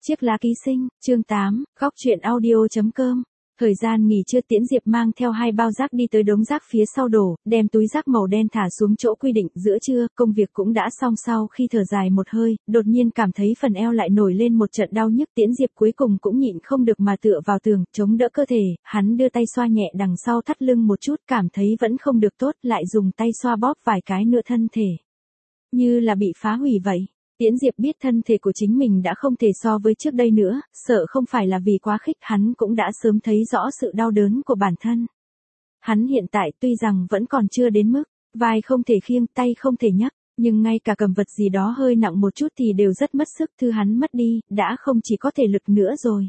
Chiếc lá ký sinh, chương 8, góc truyện audio.com. Thời gian nghỉ trưa Tiễn Diệp mang theo 2 bao rác đi tới đống rác phía sau đổ, đem túi rác màu đen thả xuống chỗ quy định. Giữa trưa, công việc cũng đã xong. Sau khi thở dài một hơi, đột nhiên cảm thấy phần eo lại nổi lên một trận đau nhức. Tiễn Diệp cuối cùng cũng nhịn không được mà tựa vào tường, chống đỡ cơ thể. Hắn đưa tay xoa nhẹ đằng sau thắt lưng một chút, cảm thấy vẫn không được tốt, lại dùng tay xoa bóp vài cái nữa thân thể. Như là bị phá hủy vậy. Tiễn Diệp biết thân thể của chính mình đã không thể so với trước đây nữa, sợ không phải là vì quá khích, hắn cũng đã sớm thấy rõ sự đau đớn của bản thân. Hắn hiện tại tuy rằng vẫn còn chưa đến mức, vai không thể khiêng, tay không thể nhấc, nhưng ngay cả cầm vật gì đó hơi nặng một chút thì đều rất mất sức. Thư hắn mất đi, đã không chỉ có thể lực nữa rồi.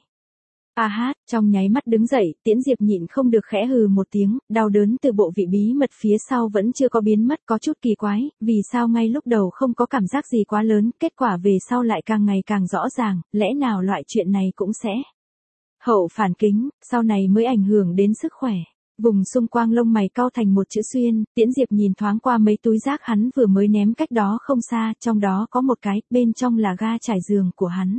Trong nháy mắt đứng dậy, Tiễn Diệp nhịn không được khẽ hừ một tiếng, đau đớn từ bộ vị bí mật phía sau vẫn chưa có biến mất, có chút kỳ quái, vì sao ngay lúc đầu không có cảm giác gì quá lớn, kết quả về sau lại càng ngày càng rõ ràng, lẽ nào loại chuyện này cũng sẽ hậu phản kính, sau này mới ảnh hưởng đến sức khỏe. Vùng xung quanh lông mày cau thành một chữ xuyên, Tiễn Diệp nhìn thoáng qua mấy túi rác hắn vừa mới ném cách đó không xa, trong đó có một cái, bên trong là ga trải giường của hắn.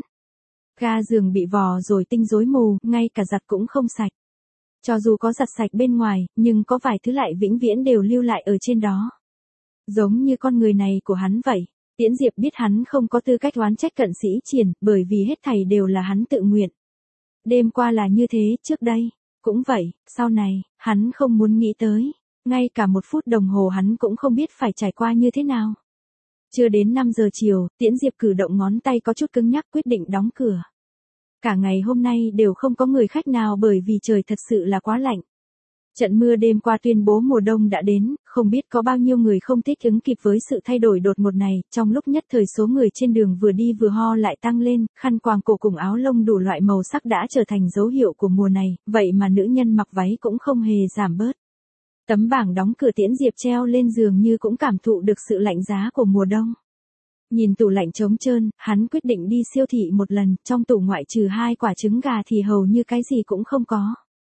Ga giường bị vò rồi tinh rối mù, ngay cả giặt cũng không sạch. Cho dù có giặt sạch bên ngoài, nhưng có vài thứ lại vĩnh viễn đều lưu lại ở trên đó. Giống như con người này của hắn vậy. Tiễn Diệp biết hắn không có tư cách oán trách Cận Sĩ Triển, bởi vì hết thảy đều là hắn tự nguyện. Đêm qua là như thế, trước đây cũng vậy, sau này, hắn không muốn nghĩ tới. Ngay cả một phút đồng hồ hắn cũng không biết phải trải qua như thế nào. Chưa đến 5 giờ chiều, Tiễn Diệp cử động ngón tay có chút cứng nhắc, quyết định đóng cửa. Cả ngày hôm nay đều không có người khách nào bởi vì trời thật sự là quá lạnh. Trận mưa đêm qua tuyên bố mùa đông đã đến, không biết có bao nhiêu người không thích ứng kịp với sự thay đổi đột ngột này. Trong lúc nhất thời số người trên đường vừa đi vừa ho lại tăng lên, khăn quàng cổ cùng áo lông đủ loại màu sắc đã trở thành dấu hiệu của mùa này, vậy mà nữ nhân mặc váy cũng không hề giảm bớt. Tấm bảng đóng cửa Tiễn Diệp treo lên giường như cũng cảm thụ được sự lạnh giá của mùa đông. Nhìn tủ lạnh trống trơn, hắn quyết định đi siêu thị một lần, trong tủ ngoại trừ 2 quả trứng gà thì hầu như cái gì cũng không có.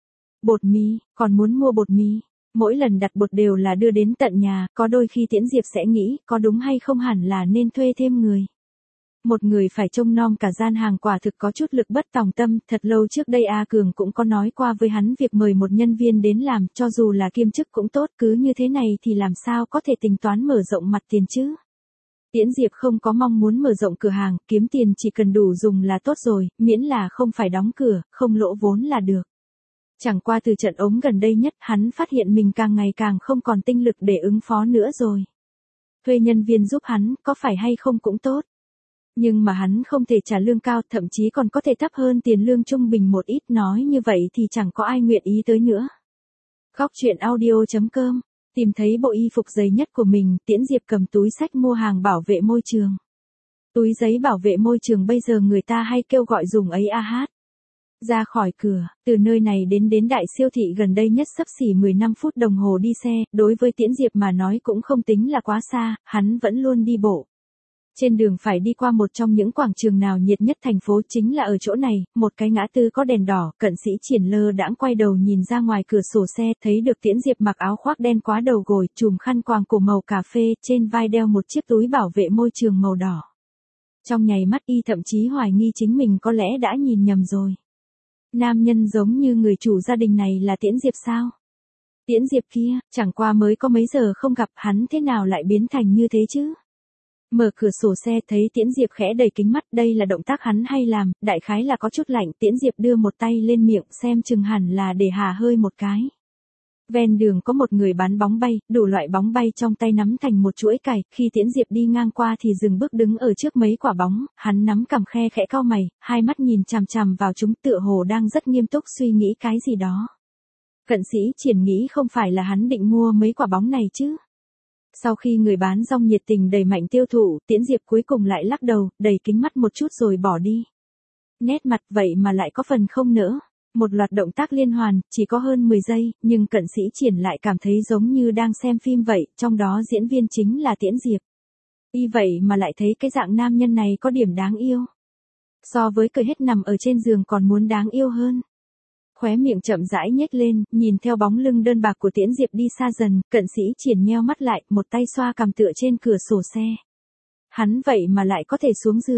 Bột mì, còn muốn mua bột mì. Mỗi lần đặt bột đều là đưa đến tận nhà, có đôi khi Tiễn Diệp sẽ nghĩ, có đúng hay không hẳn là nên thuê thêm người. Một người phải trông nom cả gian hàng quả thực có chút lực bất tòng tâm. Thật lâu trước đây A Cường cũng có nói qua với hắn việc mời một nhân viên đến làm, cho dù là kiêm chức cũng tốt, cứ như thế này thì làm sao có thể tính toán mở rộng mặt tiền chứ. Tiễn Diệp không có mong muốn mở rộng cửa hàng, kiếm tiền chỉ cần đủ dùng là tốt rồi, miễn là không phải đóng cửa, không lỗ vốn là được. Chẳng qua từ trận ống gần đây nhất, hắn phát hiện mình càng ngày càng không còn tinh lực để ứng phó nữa rồi. Thuê nhân viên giúp hắn, có phải hay không cũng tốt. Nhưng mà hắn không thể trả lương cao, thậm chí còn có thể thấp hơn tiền lương trung bình một ít, nói như vậy thì chẳng có ai nguyện ý tới nữa. Góc truyện audio.com. Tìm thấy bộ y phục dày nhất của mình, Tiễn Diệp cầm túi xách mua hàng bảo vệ môi trường. Túi giấy bảo vệ môi trường bây giờ người ta hay kêu gọi dùng ấy Ra khỏi cửa, từ nơi này đến đại siêu thị gần đây nhất xấp xỉ 15 phút đồng hồ đi xe, đối với Tiễn Diệp mà nói cũng không tính là quá xa, hắn vẫn luôn đi bộ. Trên đường phải đi qua một trong những quảng trường nào nhiệt nhất thành phố, chính là ở chỗ này, một cái ngã tư có đèn đỏ. Cận Sĩ Triển lơ đãng quay đầu nhìn ra ngoài cửa sổ xe, thấy được Tiễn Diệp mặc áo khoác đen quá đầu gối, trùm khăn quàng cổ màu cà phê, trên vai đeo một chiếc túi bảo vệ môi trường màu đỏ. Trong nháy mắt y thậm chí hoài nghi chính mình có lẽ đã nhìn nhầm rồi. Nam nhân giống như người chủ gia đình này là Tiễn Diệp sao? Tiễn Diệp kia, chẳng qua mới có mấy giờ không gặp, hắn thế nào lại biến thành như thế chứ? Mở cửa sổ xe thấy Tiễn Diệp khẽ đẩy kính mắt, đây là động tác hắn hay làm, đại khái là có chút lạnh. Tiễn Diệp đưa một tay lên miệng, xem chừng hẳn là để hà hơi một cái. Ven đường có một người bán bóng bay, đủ loại bóng bay trong tay nắm thành một chuỗi cày, khi Tiễn Diệp đi ngang qua thì dừng bước đứng ở trước mấy quả bóng, hắn nắm cằm khe khẽ cau mày, hai mắt nhìn chằm chằm vào chúng, tựa hồ đang rất nghiêm túc suy nghĩ cái gì đó. Cận Sĩ Triển nghĩ không phải là hắn định mua mấy quả bóng này chứ. Sau khi người bán rong nhiệt tình đẩy mạnh tiêu thụ, Tiễn Diệp cuối cùng lại lắc đầu, đẩy kính mắt một chút rồi bỏ đi. Nét mặt vậy mà lại có phần không nỡ. Một loạt động tác liên hoàn, chỉ có hơn 10 giây, nhưng Cận Sĩ Triển lại cảm thấy giống như đang xem phim vậy, trong đó diễn viên chính là Tiễn Diệp. Y vậy mà lại thấy cái dạng nam nhân này có điểm đáng yêu. So với cười hết nằm ở trên giường còn muốn đáng yêu hơn. Khóe miệng chậm rãi nhếch lên, nhìn theo bóng lưng đơn bạc của Tiễn Diệp đi xa dần, Cận Sĩ Triển nheo mắt lại, một tay xoa cằm tựa trên cửa sổ xe. Hắn vậy mà lại có thể xuống giường.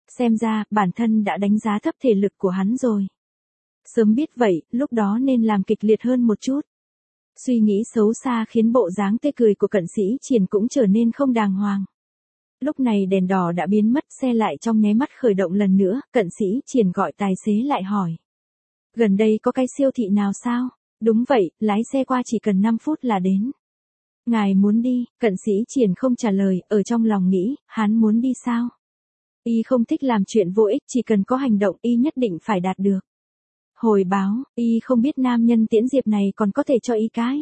Xem ra, bản thân đã đánh giá thấp thể lực của hắn rồi. Sớm biết vậy, lúc đó nên làm kịch liệt hơn một chút. Suy nghĩ xấu xa khiến bộ dáng tê cười của Cận Sĩ Triển cũng trở nên không đàng hoàng. Lúc này đèn đỏ đã biến mất, xe lại trong nháy mắt khởi động lần nữa, Cận Sĩ Triển gọi tài xế lại hỏi. Gần đây có cái siêu thị nào sao? Đúng vậy, lái xe qua chỉ cần 5 phút là đến. Ngài muốn đi, Cận Sĩ Triển không trả lời, ở trong lòng nghĩ, hắn muốn đi sao? Y không thích làm chuyện vô ích, chỉ cần có hành động Y nhất định phải đạt được. Hồi báo, Y không biết nam nhân Tiễn Diệp này còn có thể cho Y cái.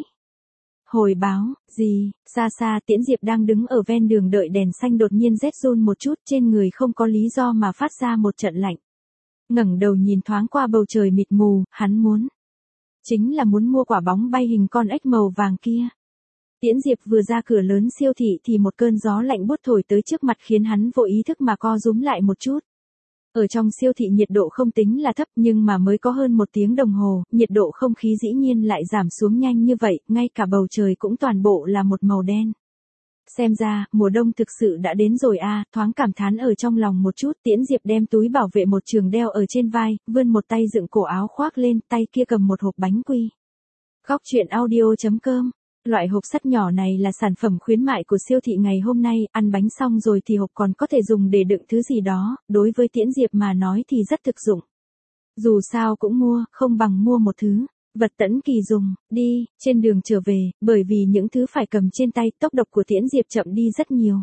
Hồi báo, gì, xa xa Tiễn Diệp đang đứng ở ven đường đợi đèn xanh đột nhiên rét run một chút, trên người không có lý do mà phát ra một trận lạnh. Ngẩng đầu nhìn thoáng qua bầu trời mịt mù, hắn muốn. Chính là muốn mua quả bóng bay hình con ếch màu vàng kia. Tiễn Diệp vừa ra cửa lớn siêu thị thì một cơn gió lạnh buốt thổi tới trước mặt khiến hắn vô ý thức mà co rúm lại một chút. Ở trong siêu thị nhiệt độ không tính là thấp nhưng mà mới có hơn 1 tiếng đồng hồ, nhiệt độ không khí dĩ nhiên lại giảm xuống nhanh như vậy, ngay cả bầu trời cũng toàn bộ là một màu đen. Xem ra, mùa đông thực sự đã đến rồi a, thoáng cảm thán ở trong lòng một chút, Tiễn Diệp đem túi bảo vệ một trường đeo ở trên vai, vươn một tay dựng cổ áo khoác lên, tay kia cầm một hộp bánh quy. Góc truyện audio.com. Loại hộp sắt nhỏ này là sản phẩm khuyến mại của siêu thị ngày hôm nay, ăn bánh xong rồi thì hộp còn có thể dùng để đựng thứ gì đó, đối với Tiễn Diệp mà nói thì rất thực dụng. Dù sao cũng mua, không bằng mua một thứ vật tẫn kỳ dùng. Đi, trên đường trở về, bởi vì những thứ phải cầm trên tay, tốc độ của Tiễn Diệp chậm đi rất nhiều.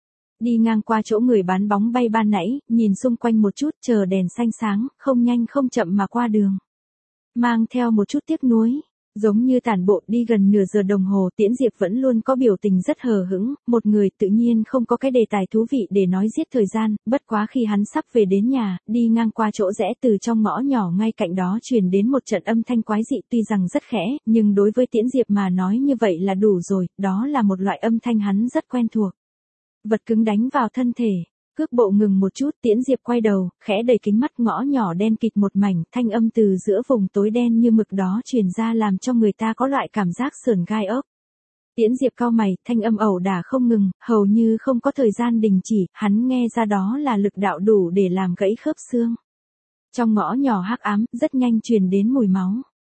Đi ngang qua chỗ người bán bóng bay ban nãy, nhìn xung quanh một chút, chờ đèn xanh sáng, không nhanh không chậm mà qua đường. Mang theo một chút tiếc nuối. Giống như tản bộ đi gần nửa giờ đồng hồ, Tiễn Diệp vẫn luôn có biểu tình rất hờ hững, một người tự nhiên không có cái đề tài thú vị để nói giết thời gian, bất quá khi hắn sắp về đến nhà, đi ngang qua chỗ rẽ từ trong ngõ nhỏ ngay cạnh đó truyền đến một trận âm thanh quái dị tuy rằng rất khẽ, nhưng đối với Tiễn Diệp mà nói như vậy là đủ rồi, đó là một loại âm thanh hắn rất quen thuộc. Vật cứng đánh vào thân thể. Cước bộ ngừng một chút, Tiễn Diệp quay đầu, khẽ đẩy kính mắt, ngõ nhỏ đen kịt một mảnh, thanh âm từ giữa vùng tối đen như mực đó truyền ra làm cho người ta có loại cảm giác sởn gai ốc. Tiễn Diệp cau mày, thanh âm ẩu đả không ngừng, hầu như không có thời gian đình chỉ, hắn nghe ra đó là lực đạo đủ để làm gãy khớp xương. Trong ngõ nhỏ hắc ám, rất nhanh truyền đến mùi máu.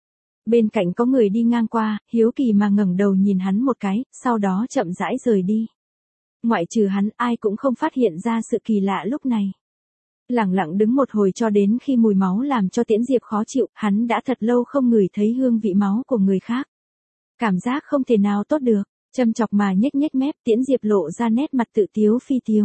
Bên cạnh có người đi ngang qua, hiếu kỳ mà ngẩng đầu nhìn hắn một cái, sau đó chậm rãi rời đi. Ngoại trừ hắn, ai cũng không phát hiện ra sự kỳ lạ lúc này. Lẳng lặng đứng một hồi cho đến khi mùi máu làm cho Tiễn Diệp khó chịu, hắn đã thật lâu không ngửi thấy hương vị máu của người khác. Cảm giác không thể nào tốt được, châm chọc mà nhếch nhếch mép, Tiễn Diệp lộ ra nét mặt tự tiếu phi tiếu.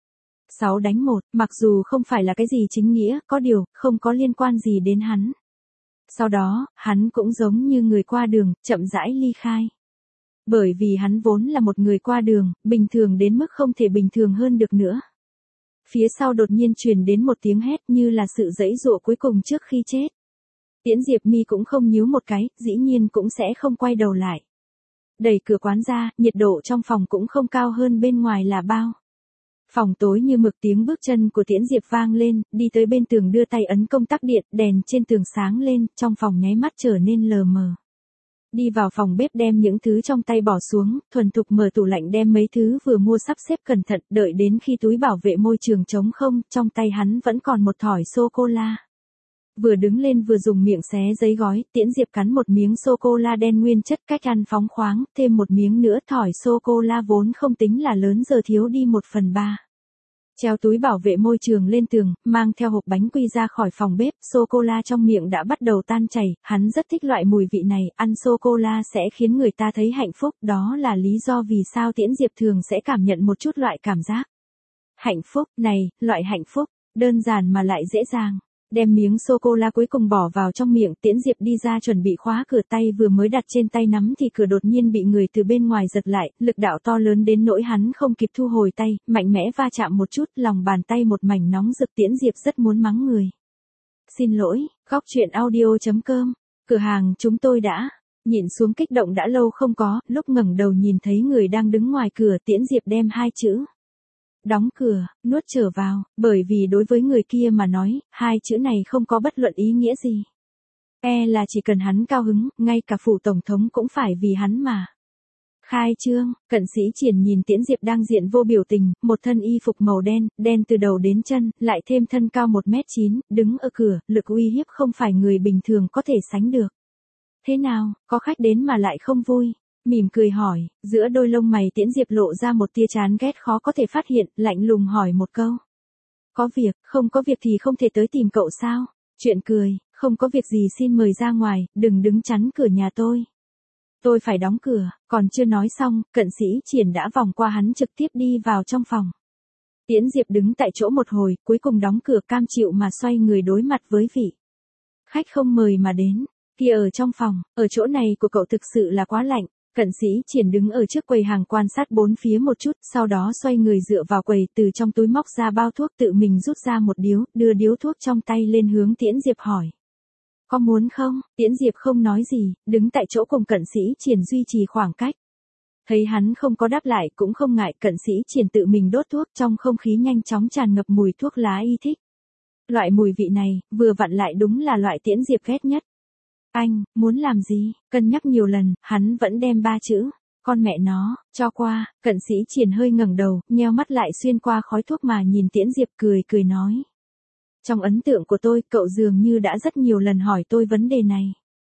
6 đánh 1, mặc dù không phải là cái gì chính nghĩa, có điều, không có liên quan gì đến hắn. Sau đó, hắn cũng giống như người qua đường, chậm rãi ly khai. Bởi vì hắn vốn là một người qua đường, bình thường đến mức không thể bình thường hơn được nữa. Phía sau đột nhiên truyền đến một tiếng hét như là sự giãy giụa cuối cùng trước khi chết. Tiễn Diệp mi cũng không nhíu một cái, dĩ nhiên cũng sẽ không quay đầu lại. Đẩy cửa quán ra, nhiệt độ trong phòng cũng không cao hơn bên ngoài là bao. Phòng tối như mực, tiếng bước chân của Tiễn Diệp vang lên, đi tới bên tường đưa tay ấn công tắc điện, đèn trên tường sáng lên, trong phòng nháy mắt trở nên lờ mờ. Đi vào phòng bếp đem những thứ trong tay bỏ xuống, thuần thục mở tủ lạnh đem mấy thứ vừa mua sắp xếp cẩn thận, đợi đến khi túi bảo vệ môi trường trống không, trong tay hắn vẫn còn một thỏi sô-cô-la. Vừa đứng lên vừa dùng miệng xé giấy gói, Tiễn Diệp cắn một miếng sô-cô-la đen nguyên chất cách ăn phóng khoáng, thêm một miếng nữa, thỏi sô-cô-la vốn không tính là lớn giờ thiếu đi 1/3. Treo túi bảo vệ môi trường lên tường, mang theo hộp bánh quy ra khỏi phòng bếp, sô-cô-la trong miệng đã bắt đầu tan chảy, hắn rất thích loại mùi vị này, ăn sô-cô-la sẽ khiến người ta thấy hạnh phúc, đó là lý do vì sao Tiễn Diệp thường sẽ cảm nhận một chút loại cảm giác. Hạnh phúc, này, loại hạnh phúc, đơn giản mà lại dễ dàng. Đem miếng sô-cô-la cuối cùng bỏ vào trong miệng, Tiễn Diệp đi ra chuẩn bị khóa cửa, tay vừa mới đặt trên tay nắm thì cửa đột nhiên bị người từ bên ngoài giật lại, lực đạo to lớn đến nỗi hắn không kịp thu hồi tay, mạnh mẽ va chạm một chút, lòng bàn tay một mảnh nóng rực. Tiễn Diệp rất muốn mắng người. Xin lỗi, góc truyện audio.com, cửa hàng chúng tôi đã nhịn xuống kích động đã lâu không có, lúc ngẩng đầu nhìn thấy người đang đứng ngoài cửa, Tiễn Diệp đem 2 chữ đóng cửa, nuốt trở vào, bởi vì đối với người kia mà nói, 2 chữ này không có bất luận ý nghĩa gì. Là chỉ cần hắn cao hứng, ngay cả phủ tổng thống cũng phải vì hắn mà Khai trương, Cận Sĩ Triển nhìn Tiễn Diệp đang diện vô biểu tình, một thân y phục màu đen, đen từ đầu đến chân, lại thêm thân cao 1m9, đứng ở cửa, lực uy hiếp không phải người bình thường có thể sánh được. Thế nào, có khách đến mà lại không vui? Mỉm cười hỏi, giữa đôi lông mày Tiễn Diệp lộ ra một tia chán ghét khó có thể phát hiện, lạnh lùng hỏi một câu. Có việc, không có việc thì không thể tới tìm cậu sao? Chuyện cười, không có việc gì xin mời ra ngoài, đừng đứng chắn cửa nhà tôi. Tôi phải đóng cửa, còn chưa nói xong, Cận Sĩ Triển đã vòng qua hắn trực tiếp đi vào trong phòng. Tiễn Diệp đứng tại chỗ một hồi, cuối cùng đóng cửa cam chịu mà xoay người đối mặt với vị khách không mời mà đến. Kia ở trong phòng, ở chỗ này của cậu thực sự là quá lạnh. Cận Sĩ Triển đứng ở trước quầy hàng quan sát bốn phía một chút, sau đó xoay người dựa vào quầy, từ trong túi móc ra bao thuốc, tự mình rút ra một điếu, đưa điếu thuốc trong tay lên hướng Tiễn Diệp hỏi. Có muốn không? Tiễn Diệp không nói gì, đứng tại chỗ cùng Cận Sĩ Triển duy trì khoảng cách. Thấy hắn không có đáp lại cũng không ngại, Cận Sĩ Triển tự mình đốt thuốc, trong không khí nhanh chóng tràn ngập mùi thuốc lá y thích. Loại mùi vị này, vừa vặn lại đúng là loại Tiễn Diệp ghét nhất. Anh, muốn làm gì? Cân nhắc nhiều lần, hắn vẫn đem ba chữ. Con mẹ nó, cho qua. Cận Sĩ Triển hơi ngẩng đầu, nheo mắt lại xuyên qua khói thuốc mà nhìn Tiễn Diệp cười nói. Trong ấn tượng của tôi, cậu dường như đã rất nhiều lần hỏi tôi vấn đề này.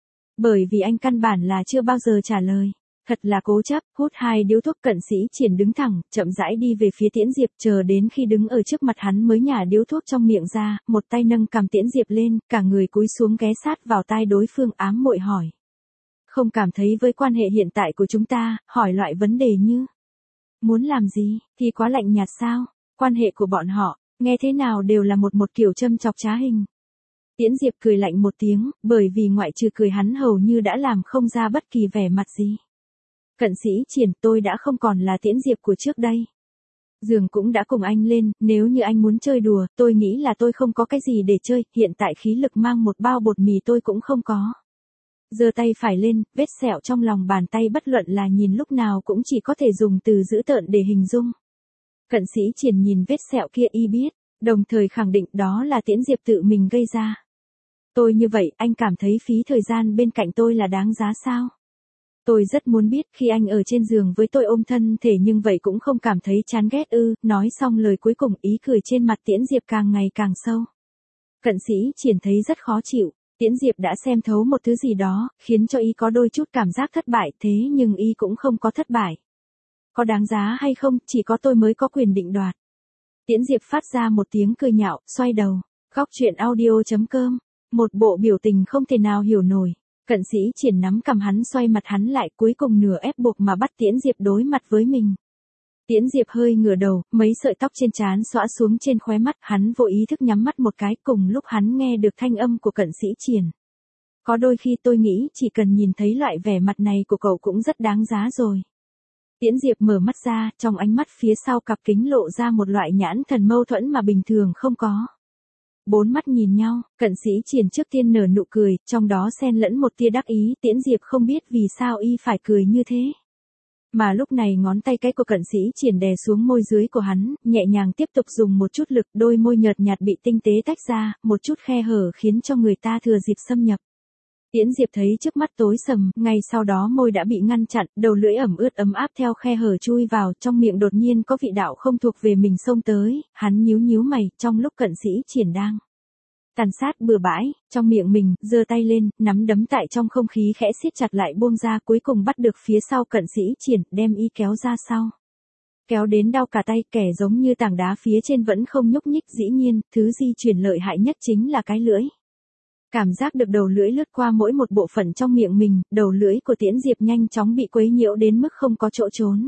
Bởi vì anh căn bản là chưa bao giờ trả lời. Thật là cố chấp, hút 2 điếu thuốc. Cận Sĩ Triển đứng thẳng, chậm rãi đi về phía Tiễn Diệp, chờ đến khi đứng ở trước mặt hắn mới nhả điếu thuốc trong miệng ra, một tay nâng cằm Tiễn Diệp lên, cả người cúi xuống ghé sát vào tai đối phương ám muội hỏi. Không cảm thấy với quan hệ hiện tại của chúng ta, hỏi loại vấn đề như muốn làm gì, thì quá lạnh nhạt sao? Quan hệ của bọn họ, nghe thế nào đều là một kiểu châm chọc trá hình. Tiễn Diệp cười lạnh một tiếng, bởi vì ngoại trừ cười hắn hầu như đã làm không ra bất kỳ vẻ mặt gì. Cận Sĩ Triển, tôi đã không còn là Tiễn Diệp của trước đây. Giường cũng đã cùng anh lên, nếu như anh muốn chơi đùa, tôi nghĩ là tôi không có cái gì để chơi, hiện tại khí lực mang một bao bột mì tôi cũng không có. Giơ tay phải lên, vết sẹo trong lòng bàn tay bất luận là nhìn lúc nào cũng chỉ có thể dùng từ dữ tợn để hình dung. Cận Sĩ Triển nhìn vết sẹo kia y biết, đồng thời khẳng định đó là Tiễn Diệp tự mình gây ra. Tôi như vậy, anh cảm thấy phí thời gian bên cạnh tôi là đáng giá sao? Tôi rất muốn biết khi anh ở trên giường với tôi ôm thân thể nhưng vậy cũng không cảm thấy chán ghét ư. Nói xong lời cuối cùng, ý cười trên mặt Tiễn Diệp càng ngày càng sâu. Cận Sĩ Triển thấy rất khó chịu. Tiễn Diệp đã xem thấu một thứ gì đó, khiến cho y có đôi chút cảm giác thất bại, thế nhưng y cũng không có thất bại. Có đáng giá hay không, chỉ có tôi mới có quyền định đoạt. Tiễn Diệp phát ra một tiếng cười nhạo, xoay đầu. Góc truyện audio.com. Một bộ biểu tình không thể nào hiểu nổi. Cận Sĩ Triển nắm cầm hắn, xoay mặt hắn lại, cuối cùng nửa ép buộc mà bắt Tiễn Diệp đối mặt với mình. Tiễn Diệp hơi ngửa đầu, mấy sợi tóc trên trán xõa xuống trên khóe mắt, hắn vô ý thức nhắm mắt một cái, cùng lúc hắn nghe được thanh âm của Cận Sĩ Triển. Có đôi khi tôi nghĩ chỉ cần nhìn thấy loại vẻ mặt này của cậu cũng rất đáng giá rồi. Tiễn Diệp mở mắt ra, trong ánh mắt phía sau cặp kính lộ ra một loại nhãn thần mâu thuẫn mà bình thường không có. Bốn mắt nhìn nhau, Cận Sĩ Triển trước tiên nở nụ cười, trong đó xen lẫn một tia đắc ý. Tiễn Diệp không biết vì sao y phải cười như thế. Mà lúc này ngón tay cái của Cận Sĩ Triển đè xuống môi dưới của hắn, nhẹ nhàng tiếp tục dùng một chút lực, đôi môi nhợt nhạt bị tinh tế tách ra, một chút khe hở khiến cho người ta thừa dịp xâm nhập. Tiễn Diệp thấy trước mắt tối sầm, ngay sau đó môi đã bị ngăn chặn, đầu lưỡi ẩm ướt ấm áp theo khe hở chui vào, trong miệng đột nhiên có vị đạo không thuộc về mình xông tới, hắn nhíu mày, trong lúc Cận Sĩ Triển đang tàn sát bừa bãi, trong miệng mình, giơ tay lên, nắm đấm tại trong không khí khẽ siết chặt lại buông ra, cuối cùng bắt được phía sau Cận Sĩ Triển, đem y kéo ra sau. Kéo đến đau cả tay, kẻ giống như tảng đá phía trên vẫn không nhúc nhích. Dĩ nhiên, thứ di chuyển lợi hại nhất chính là cái lưỡi. Cảm giác được đầu lưỡi lướt qua mỗi một bộ phận trong miệng mình, đầu lưỡi của Tiễn Diệp nhanh chóng bị quấy nhiễu đến mức không có chỗ trốn.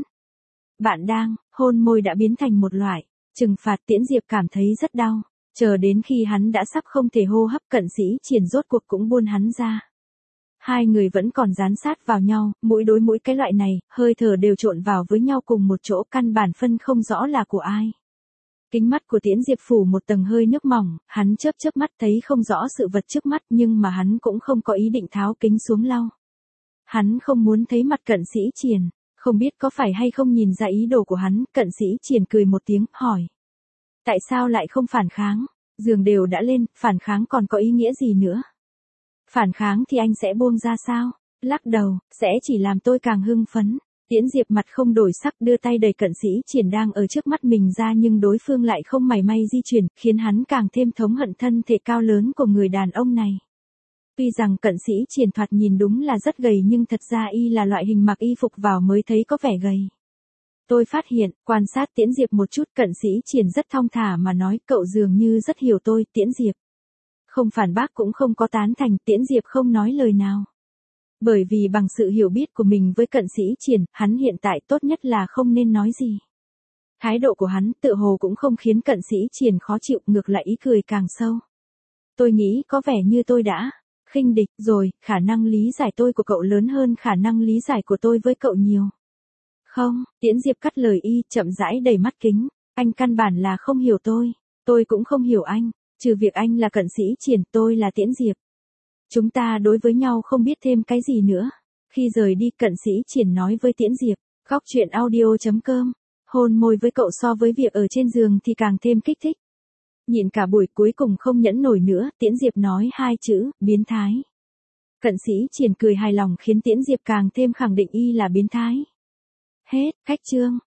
Bạn đang, hôn môi đã biến thành một loại trừng phạt. Tiễn Diệp cảm thấy rất đau. Chờ đến khi hắn đã sắp không thể hô hấp, Cận Sĩ Triển rốt cuộc cũng buông hắn ra. Hai người vẫn còn dán sát vào nhau, mũi đối mũi, cái loại này, hơi thở đều trộn vào với nhau cùng một chỗ, căn bản phân không rõ là của ai. Kính mắt của Tiễn Diệp phủ một tầng hơi nước mỏng, hắn chớp mắt thấy không rõ sự vật trước mắt, nhưng mà hắn cũng không có ý định tháo kính xuống lau. Hắn không muốn thấy mặt Cận Sĩ Triển, không biết có phải hay không nhìn ra ý đồ của hắn. Cận Sĩ Triển cười một tiếng, hỏi. Tại sao lại không phản kháng? Giường đều đã lên, phản kháng còn có ý nghĩa gì nữa? Phản kháng thì anh sẽ buông ra sao? Lắc đầu, sẽ chỉ làm tôi càng hưng phấn. Tiễn Diệp mặt không đổi sắc đưa tay đẩy Cận Sĩ Triển đang ở trước mắt mình ra nhưng đối phương lại không mảy may di chuyển, khiến hắn càng thêm thống hận thân thể cao lớn của người đàn ông này. Tuy rằng Cận Sĩ Triển thoạt nhìn đúng là rất gầy nhưng thật ra y là loại hình mặc y phục vào mới thấy có vẻ gầy. Tôi phát hiện, quan sát Tiễn Diệp một chút, Cận Sĩ Triển rất thong thả mà nói, cậu dường như rất hiểu tôi, Tiễn Diệp. Không phản bác cũng không có tán thành, Tiễn Diệp không nói lời nào. Bởi vì bằng sự hiểu biết của mình với Cận Sĩ Triển, hắn hiện tại tốt nhất là không nên nói gì. Thái độ của hắn tự hồ cũng không khiến Cận Sĩ Triển khó chịu, ngược lại ý cười càng sâu. Tôi nghĩ có vẻ như tôi đã khinh địch rồi, khả năng lý giải tôi của cậu lớn hơn khả năng lý giải của tôi với cậu nhiều. Không, Tiễn Diệp cắt lời y, chậm rãi đẩy mắt kính. Anh căn bản là không hiểu tôi cũng không hiểu anh, trừ việc anh là Cận Sĩ Triển, tôi là Tiễn Diệp. Chúng ta đối với nhau không biết thêm cái gì nữa. Khi rời đi, Cận Sĩ Triển nói với Tiễn Diệp, góc truyện audio.com, hôn môi với cậu so với việc ở trên giường thì càng thêm kích thích. Nhịn cả buổi cuối cùng không nhẫn nổi nữa, Tiễn Diệp nói 2 chữ, biến thái. Cận Sĩ Triển cười hài lòng khiến Tiễn Diệp càng thêm khẳng định y là biến thái. Hết, khách chương.